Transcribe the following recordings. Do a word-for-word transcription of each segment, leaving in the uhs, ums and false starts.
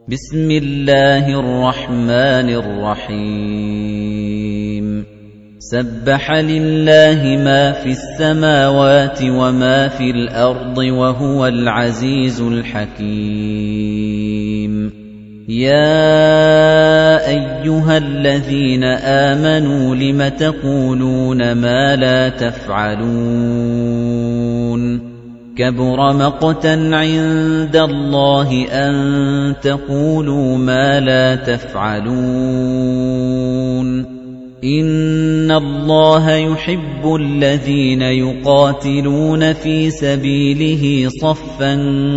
بسم الله الرحمن الرحيم سبح لله ما في السماوات وما في الأرض وهو العزيز الحكيم يا أيها الذين آمنوا لم تقولون ما لا تفعلون كبر مقتا عند الله أن تقولوا ما لا تفعلون إن الله يحب الذين يقاتلون في سبيله صفا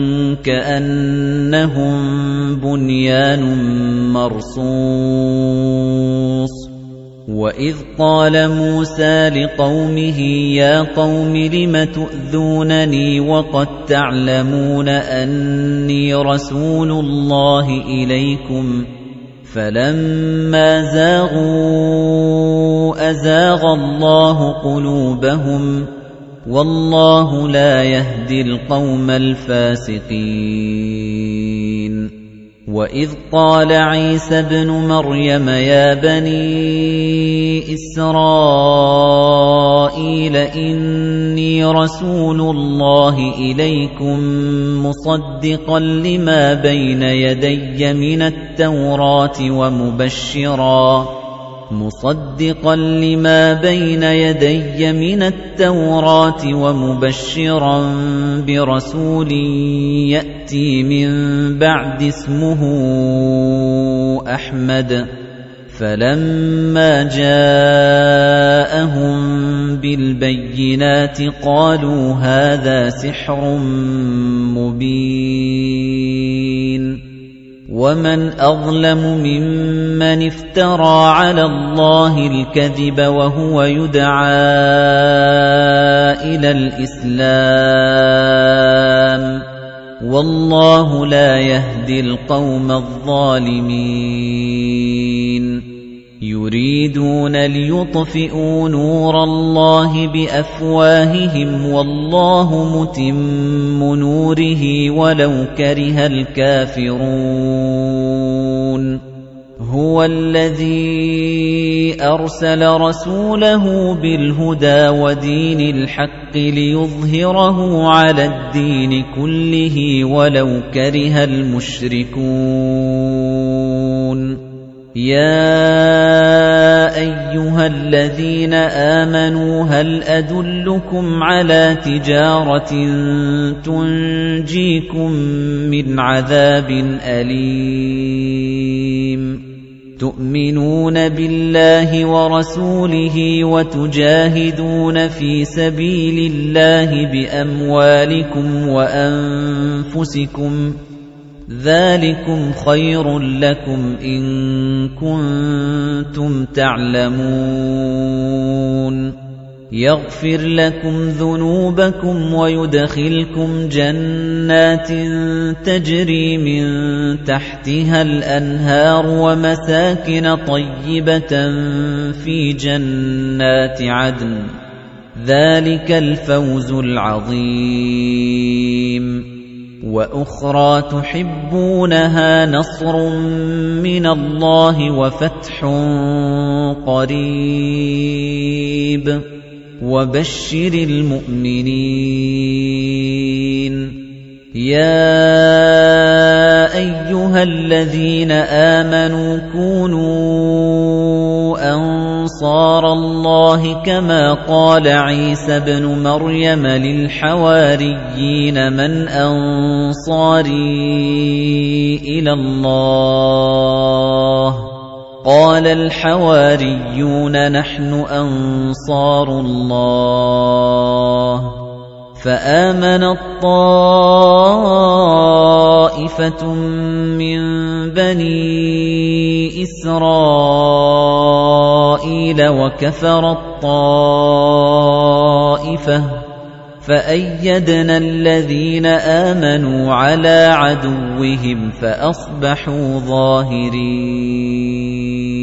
كأنهم بنيان مرصوص وَإِذْ قَالَ مُوسَى لِقَوْمِهِ يَا قَوْمِ لِمَ تُؤْذُونَنِي وَقَدْ تَعْلَمُونَ أَنِّي رَسُولُ اللَّهِ إِلَيْكُمْ فَلَمَّا زَاغُوا أَزَاغَ اللَّهُ قُلُوبَهُمْ وَاللَّهُ لَا يَهْدِي الْقَوْمَ الْفَاسِقِينَ وَإِذْ قَالَ عِيسَى ابْنُ مَرْيَمَ يَا بَنِي إِسْرَائِيلَ إِنِّي رَسُولُ اللَّهِ إِلَيْكُمْ مُصَدِّقًا لِمَا بَيْنَ يَدَيَّ مِنَ التَّوْرَاةِ وَمُبَشِّرًا مُصَدِّقًا لِمَا بَيْنَ يَدَيَّ مِنَ التَّوْرَاةِ وَمُبَشِّرًا بِرَسُولٍ يَأْتِي مِن بَعْدِ اسْمُهُ أَحْمَدُ فَلَمَّا جَاءَهُم بِالْبَيِّنَاتِ قَالُوا هَذَا سِحْرٌ مُبِينٌ وَمَنْ أَظْلَمُ مِمَّنِ افْتَرَى عَلَى اللَّهِ الْكَذِبَ وَهُوَ يُدْعَى إِلَى الْإِسْلَامِ وَاللَّهُ لَا يَهْدِي الْقَوْمَ الظَّالِمِينَ يُرِيدُونَ لِيُطْفِئُوا نُورَ اللَّهِ بِأَفْوَاهِهِمْ وَاللَّهُ مُتِمُّ نُورِهِ وَلَوْ كَرِهَ الْكَافِرُونَ هُوَ الَّذِي أَرْسَلَ رَسُولَهُ بِالْهُدَى وَدِينِ الْحَقِّ لِيُظْهِرَهُ عَلَى الدِّينِ كُلِّهِ وَلَوْ كَرِهَ الْمُشْرِكُونَ يَا أَيُّهَا الَّذِينَ آمَنُوا هَلْ أَدُلُّكُمْ عَلَى تِجَارَةٍ تُنْجِيكُمْ مِنْ عَذَابٍ أَلِيمٍ تُؤْمِنُونَ بِاللَّهِ وَرَسُولِهِ وَتُجَاهِدُونَ فِي سَبِيلِ اللَّهِ بِأَمْوَالِكُمْ وَأَنفُسِكُمْ ذَلِكُمْ خَيْرٌ لَكُمْ إِن كُنتُمْ تَعْلَمُونَ يَغْفِرْ لَكُمْ ذُنُوبَكُمْ وَيُدْخِلْكُمْ جَنَّاتٍ تَجْرِي مِن تَحْتِهَا الْأَنْهَارُ وَمَسَاكِنَ طَيِّبَةً فِي جَنَّاتِ عَدْنٍ ذَلِكَ الْفَوْزُ الْعَظِيمُ وَأُخْرَى تُحِبُّونَهَا نَصْرٌ مِّنَ اللَّهِ وَفَتْحٌ قَرِيبٌ وَبَشِّرِ الْمُؤْمِنِينَ يَا أَيُّهَا الَّذِينَ آمَنُوا كُونُوا أَنصَارَ اللَّهِ كَمَا قَالَ عِيسَى ابْنُ مَرْيَمَ لِلْحَوَارِيِّينَ مَنْ أَنصَارِي إِلَى اللَّهِ قَالَ الْحَوَارِيُّونَ نَحْنُ أَنصَارُ اللَّهِ فَآمَنَت طَّائِفَةٌ مِّن بَنِي إِسْرَائِيلَ وَكَفَرَت طَّائِفَةٌ فَأَيَّدْنَا الَّذِينَ آمَنُوا عَلَى عَدُوِّهِمْ فَأَصْبَحُوا ظَاهِرِينَ